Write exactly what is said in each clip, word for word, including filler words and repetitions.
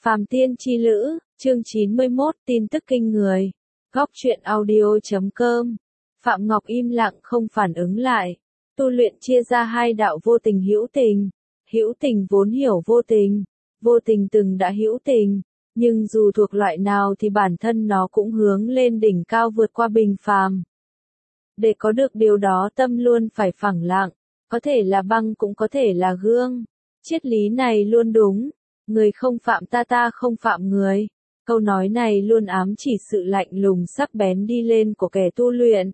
Phàm Tiên Chi Lữ, chương chín mươi mốt, tin tức kinh người. Góc truyện audio chấm com. Phạm Ngọc im lặng không phản ứng lại. Tu luyện chia ra hai đạo vô tình hữu tình. Hữu tình vốn hiểu vô tình, vô tình từng đã hữu tình, nhưng dù thuộc loại nào thì bản thân nó cũng hướng lên đỉnh cao vượt qua bình phàm. Để có được điều đó tâm luôn phải phẳng lặng, có thể là băng cũng có thể là gương. Triết lý này luôn đúng. Người không phạm ta, ta không phạm người. Câu nói này luôn ám chỉ sự lạnh lùng sắc bén đi lên của kẻ tu luyện.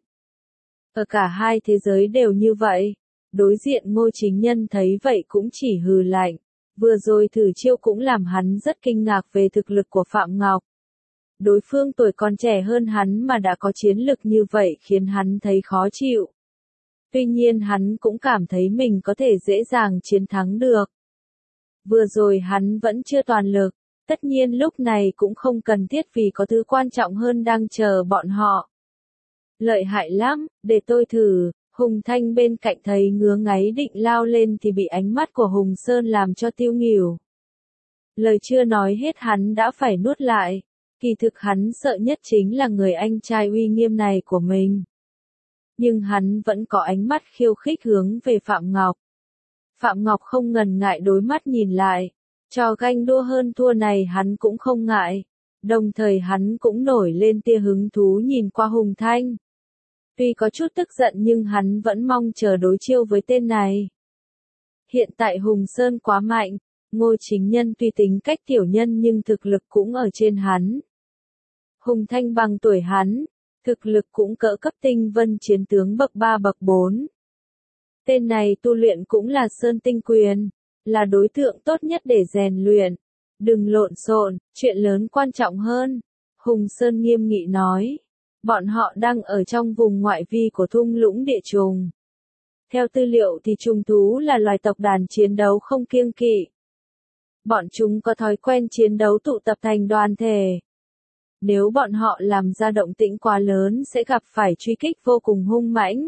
Ở cả hai thế giới đều như vậy. Đối diện Ngô Chính Nhân thấy vậy cũng chỉ hừ lạnh. Vừa rồi thử chiêu cũng làm hắn rất kinh ngạc về thực lực của Phạm Ngọc. Đối phương tuổi còn trẻ hơn hắn mà đã có chiến lực như vậy khiến hắn thấy khó chịu. Tuy nhiên hắn cũng cảm thấy mình có thể dễ dàng chiến thắng được. Vừa rồi hắn vẫn chưa toàn lực, tất nhiên lúc này cũng không cần thiết vì có thứ quan trọng hơn đang chờ bọn họ. Lợi hại lắm, để tôi thử. Hùng Thanh bên cạnh thấy ngứa ngáy định lao lên thì bị ánh mắt của Hùng Sơn làm cho tiêu nghỉu. Lời chưa nói hết hắn đã phải nuốt lại, kỳ thực hắn sợ nhất chính là người anh trai uy nghiêm này của mình. Nhưng hắn vẫn có ánh mắt khiêu khích hướng về Phạm Ngọc. Phạm Ngọc không ngần ngại đối mắt nhìn lại, trò ganh đua hơn thua này hắn cũng không ngại, đồng thời hắn cũng nổi lên tia hứng thú nhìn qua Hùng Thanh. Tuy có chút tức giận nhưng hắn vẫn mong chờ đối chiêu với tên này. Hiện tại Hùng Sơn quá mạnh, Ngô Chính Nhân tuy tính cách tiểu nhân nhưng thực lực cũng ở trên hắn. Hùng Thanh bằng tuổi hắn, thực lực cũng cỡ cấp tinh vân chiến tướng bậc ba bậc bốn. Tên này tu luyện cũng là Sơn Tinh Quyền, là đối tượng tốt nhất để rèn luyện. Đừng lộn xộn, chuyện lớn quan trọng hơn. Hùng Sơn nghiêm nghị nói. Bọn họ đang ở trong vùng ngoại vi của thung lũng địa trùng. Theo tư liệu thì trùng thú là loài tộc đàn chiến đấu không kiêng kỵ. Bọn chúng có thói quen chiến đấu tụ tập thành đoàn thể. Nếu bọn họ làm ra động tĩnh quá lớn sẽ gặp phải truy kích vô cùng hung mãnh.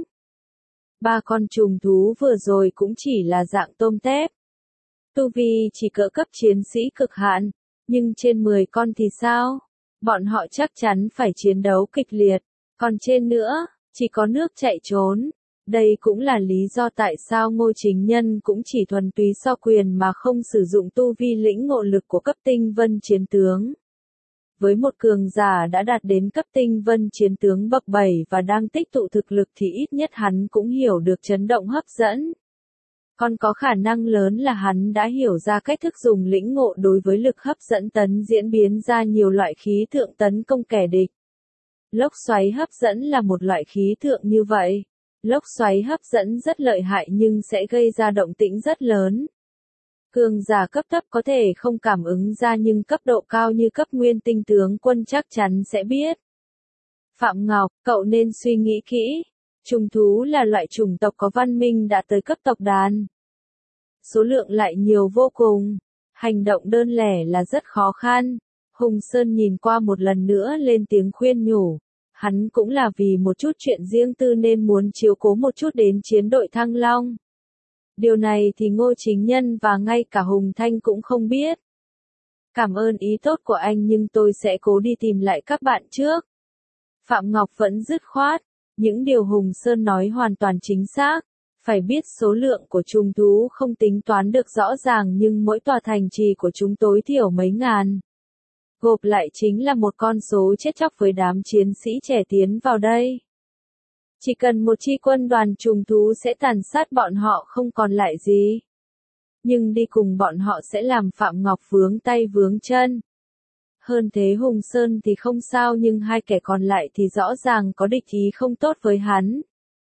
Ba con trùng thú vừa rồi cũng chỉ là dạng tôm tép. Tu vi chỉ cỡ cấp chiến sĩ cực hạn, nhưng trên mười con thì sao? Bọn họ chắc chắn phải chiến đấu kịch liệt, còn trên nữa, chỉ có nước chạy trốn. Đây cũng là lý do tại sao Ngô Chính Nhân cũng chỉ thuần túy so quyền mà không sử dụng tu vi lĩnh ngộ lực của cấp tinh vân chiến tướng. Với một cường giả đã đạt đến cấp tinh vân chiến tướng bậc bảy và đang tích tụ thực lực thì ít nhất hắn cũng hiểu được chấn động hấp dẫn. Còn có khả năng lớn là hắn đã hiểu ra cách thức dùng lĩnh ngộ đối với lực hấp dẫn tấn diễn biến ra nhiều loại khí tượng tấn công kẻ địch. Lốc xoáy hấp dẫn là một loại khí tượng như vậy. Lốc xoáy hấp dẫn rất lợi hại nhưng sẽ gây ra động tĩnh rất lớn. Cường giả cấp thấp có thể không cảm ứng ra nhưng cấp độ cao như cấp nguyên tinh tướng quân chắc chắn sẽ biết. Phạm Ngọc, cậu nên suy nghĩ kỹ. Trùng thú là loại chủng tộc có văn minh đã tới cấp tộc đàn. Số lượng lại nhiều vô cùng. Hành động đơn lẻ là rất khó khăn. Hùng Sơn nhìn qua một lần nữa lên tiếng khuyên nhủ. Hắn cũng là vì một chút chuyện riêng tư nên muốn chiếu cố một chút đến chiến đội Thăng Long. Điều này thì Ngô Chính Nhân và ngay cả Hùng Thanh cũng không biết. Cảm ơn ý tốt của anh nhưng tôi sẽ cố đi tìm lại các bạn trước. Phạm Ngọc vẫn dứt khoát. Những điều Hùng Sơn nói hoàn toàn chính xác. Phải biết số lượng của trùng thú không tính toán được rõ ràng nhưng mỗi tòa thành trì của chúng tối thiểu mấy ngàn. Gộp lại chính là một con số chết chóc với đám chiến sĩ trẻ tiến vào đây. Chỉ cần một chi quân đoàn trùng thú sẽ tàn sát bọn họ không còn lại gì. Nhưng đi cùng bọn họ sẽ làm Phạm Ngọc vướng tay vướng chân. Hơn thế Hùng Sơn thì không sao nhưng hai kẻ còn lại thì rõ ràng có địch ý không tốt với hắn.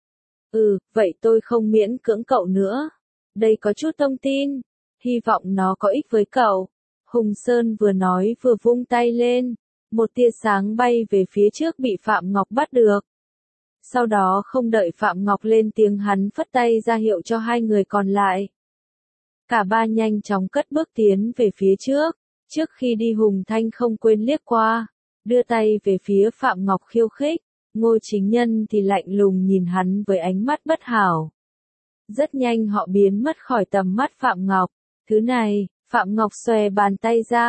Ừ, vậy tôi không miễn cưỡng cậu nữa. Đây có chút thông tin. Hy vọng nó có ích với cậu. Hùng Sơn vừa nói vừa vung tay lên. Một tia sáng bay về phía trước bị Phạm Ngọc bắt được. Sau đó không đợi Phạm Ngọc lên tiếng hắn phất tay ra hiệu cho hai người còn lại. Cả ba nhanh chóng cất bước tiến về phía trước. Trước khi đi Hùng Thanh không quên liếc qua, đưa tay về phía Phạm Ngọc khiêu khích, Ngô Chính Nhân thì lạnh lùng nhìn hắn với ánh mắt bất hảo. Rất nhanh họ biến mất khỏi tầm mắt Phạm Ngọc. Thứ này, Phạm Ngọc xòe bàn tay ra,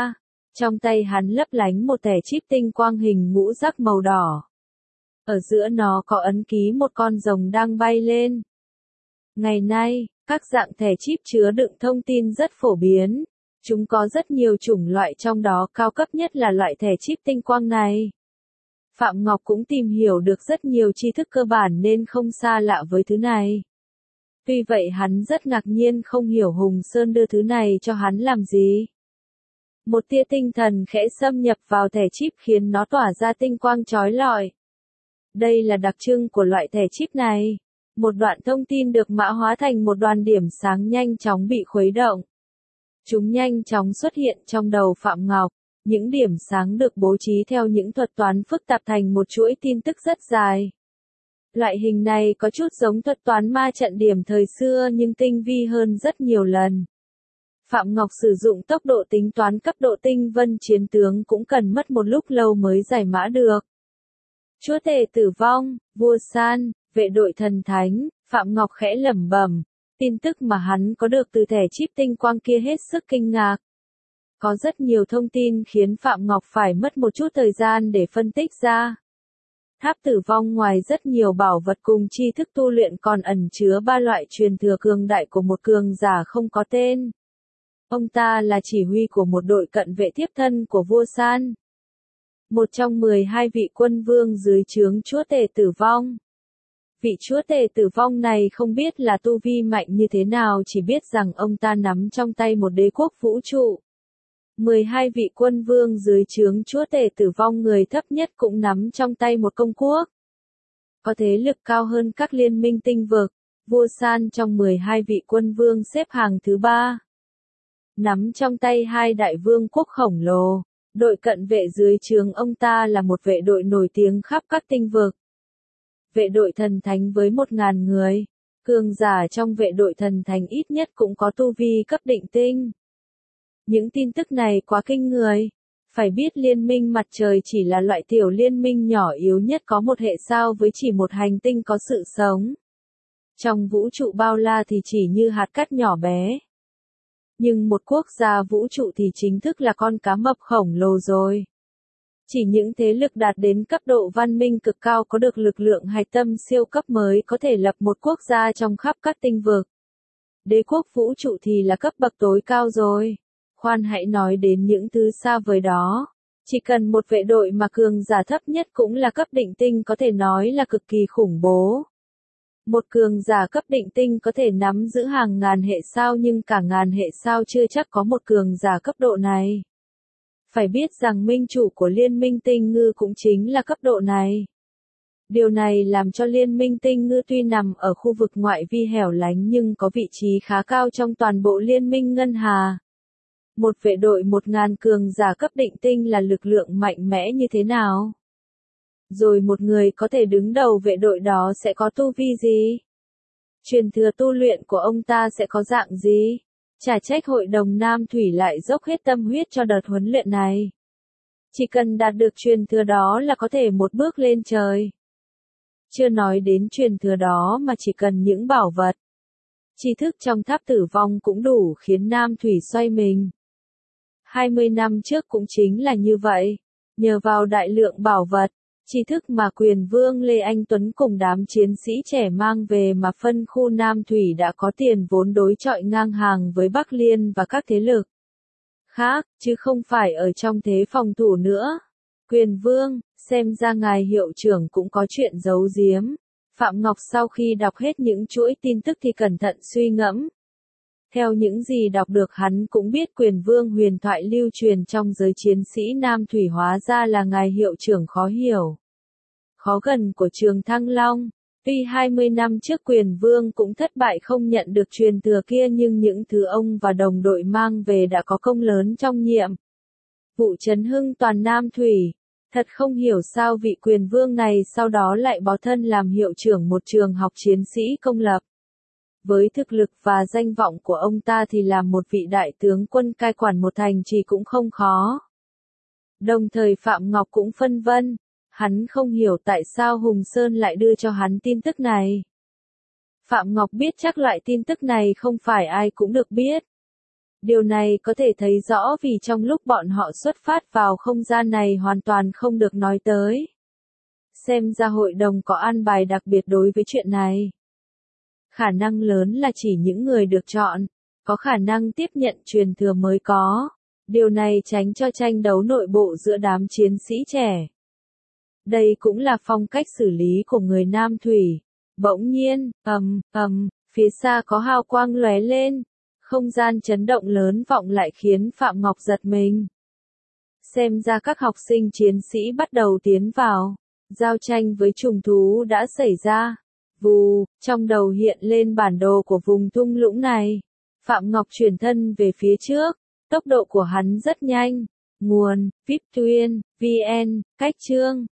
Trong tay hắn lấp lánh một thẻ chip tinh quang hình ngũ giác màu đỏ. Ở giữa nó có ấn ký một con rồng đang bay lên. Ngày nay, các dạng thẻ chip chứa đựng thông tin rất phổ biến. Chúng có rất nhiều chủng loại, trong đó cao cấp nhất là loại thẻ chip tinh quang này. Phạm Ngọc cũng tìm hiểu được rất nhiều tri thức cơ bản nên không xa lạ với thứ này. Tuy vậy hắn rất ngạc nhiên không hiểu Hùng Sơn đưa thứ này cho hắn làm gì. Một tia tinh thần khẽ xâm nhập vào thẻ chip khiến nó tỏa ra tinh quang chói lọi. Đây là đặc trưng của loại thẻ chip này. Một đoạn thông tin được mã hóa thành một đoàn điểm sáng nhanh chóng bị khuấy động. Chúng nhanh chóng xuất hiện trong đầu Phạm Ngọc. Những điểm sáng được bố trí theo những thuật toán phức tạp thành một chuỗi tin tức rất dài. Loại hình này có chút giống thuật toán ma trận điểm thời xưa nhưng tinh vi hơn rất nhiều lần. Phạm Ngọc sử dụng tốc độ tính toán cấp độ tinh vân chiến tướng cũng cần mất một lúc lâu mới giải mã được. Chúa tể tử vong, vua San, vệ đội thần thánh, Phạm Ngọc khẽ lẩm bẩm, tin tức mà hắn có được từ thẻ chip tinh quang kia hết sức kinh ngạc. Có rất nhiều thông tin khiến Phạm Ngọc phải mất một chút thời gian để phân tích ra. Tháp tử vong ngoài rất nhiều bảo vật cùng tri thức tu luyện còn ẩn chứa ba loại truyền thừa cường đại của một cường giả không có tên. Ông ta là chỉ huy của một đội cận vệ tiếp thân của vua San. Một trong mười hai vị quân vương dưới trướng chúa tể tử vong. Vị chúa tể tử vong này không biết là tu vi mạnh như thế nào, chỉ biết rằng ông ta nắm trong tay một đế quốc vũ trụ. mười hai vị quân vương dưới trướng chúa tể tử vong người thấp nhất cũng nắm trong tay một công quốc. Có thế lực cao hơn các liên minh tinh vực, vua San trong mười hai vị quân vương xếp hàng thứ ba. Nắm trong tay hai đại vương quốc khổng lồ, đội cận vệ dưới trướng ông ta là một vệ đội nổi tiếng khắp các tinh vực. Vệ đội thần thánh với một ngàn người, cường giả trong vệ đội thần thánh ít nhất cũng có tu vi cấp định tinh. Những tin tức này quá kinh người. Phải biết liên minh mặt trời chỉ là loại tiểu liên minh nhỏ yếu nhất có một hệ sao với chỉ một hành tinh có sự sống. Trong vũ trụ bao la thì chỉ như hạt cát nhỏ bé. Nhưng một quốc gia vũ trụ thì chính thức là con cá mập khổng lồ rồi. Chỉ những thế lực đạt đến cấp độ văn minh cực cao có được lực lượng hạch tâm siêu cấp mới có thể lập một quốc gia trong khắp các tinh vực. Đế quốc vũ trụ thì là cấp bậc tối cao rồi. Khoan hãy nói đến những thứ xa vời đó. Chỉ cần một vệ đội mà cường giả thấp nhất cũng là cấp định tinh có thể nói là cực kỳ khủng bố. Một cường giả cấp định tinh có thể nắm giữ hàng ngàn hệ sao nhưng cả ngàn hệ sao chưa chắc có một cường giả cấp độ này. Phải biết rằng minh chủ của liên minh tinh ngư cũng chính là cấp độ này. Điều này làm cho liên minh tinh ngư tuy nằm ở khu vực ngoại vi hẻo lánh nhưng có vị trí khá cao trong toàn bộ liên minh ngân hà. Một vệ đội một ngàn cường giả cấp định tinh là lực lượng mạnh mẽ như thế nào? Rồi một người có thể đứng đầu vệ đội đó sẽ có tu vi gì? Truyền thừa tu luyện của ông ta sẽ có dạng gì? Chả trách hội đồng Nam Thủy lại dốc hết tâm huyết cho đợt huấn luyện này. Chỉ cần đạt được truyền thừa đó là có thể một bước lên trời. Chưa nói đến truyền thừa đó mà chỉ cần những bảo vật. Tri thức trong tháp tử vong cũng đủ khiến Nam Thủy xoay mình. hai mươi năm trước cũng chính là như vậy. Nhờ vào đại lượng bảo vật, tri thức mà quyền vương Lê Anh Tuấn cùng đám chiến sĩ trẻ mang về mà phân khu Nam Thủy đã có tiền vốn đối chọi ngang hàng với Bắc Liên và các thế lực khác, chứ không phải ở trong thế phòng thủ nữa. Quyền vương, xem ra ngài hiệu trưởng cũng có chuyện giấu giếm. Phạm Ngọc sau khi đọc hết những chuỗi tin tức thì cẩn thận suy ngẫm. Theo những gì đọc được hắn cũng biết quyền vương huyền thoại lưu truyền trong giới chiến sĩ Nam Thủy hóa ra là ngài hiệu trưởng khó hiểu, khó gần của trường Thăng Long. Tuy hai mươi năm trước quyền vương cũng thất bại không nhận được truyền thừa kia nhưng những thứ ông và đồng đội mang về đã có công lớn trong nhiệm vụ trấn hưng toàn Nam Thủy. Thật không hiểu sao vị quyền vương này sau đó lại bó thân làm hiệu trưởng một trường học chiến sĩ công lập. Với thực lực và danh vọng của ông ta thì làm một vị đại tướng quân cai quản một thành trì cũng không khó. Đồng thời Phạm Ngọc cũng phân vân, hắn không hiểu tại sao Hùng Sơn lại đưa cho hắn tin tức này. Phạm Ngọc biết chắc loại tin tức này không phải ai cũng được biết. Điều này có thể thấy rõ vì trong lúc bọn họ xuất phát vào không gian này hoàn toàn không được nói tới. Xem ra hội đồng có an bài đặc biệt đối với chuyện này. Khả năng lớn là chỉ những người được chọn, có khả năng tiếp nhận truyền thừa mới có. Điều này tránh cho tranh đấu nội bộ giữa đám chiến sĩ trẻ. Đây cũng là phong cách xử lý của người Nam Thủy. Bỗng nhiên, ầm, ầm, phía xa có hào quang lóe lên. Không gian chấn động lớn vọng lại khiến Phạm Ngọc giật mình. Xem ra các học sinh chiến sĩ bắt đầu tiến vào. Giao tranh với trùng thú đã xảy ra. Vù, trong đầu hiện lên bản đồ của vùng thung lũng này. Phạm Ngọc chuyển thân về phía trước. Tốc độ của hắn rất nhanh. Nguồn, vê i pê Tuyên, vê en, cách chương.